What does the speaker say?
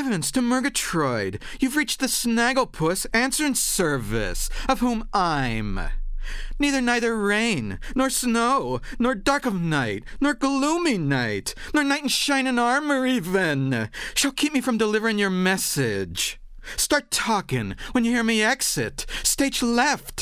Heavens to Murgatroyd! You've reached the Snagglepuss answering service, of whom I'm. Neither rain, nor snow, nor dark of night, nor gloomy night, nor knight in shining armor even, shall keep me from delivering your message. Start talking when you hear me exit. Stage left,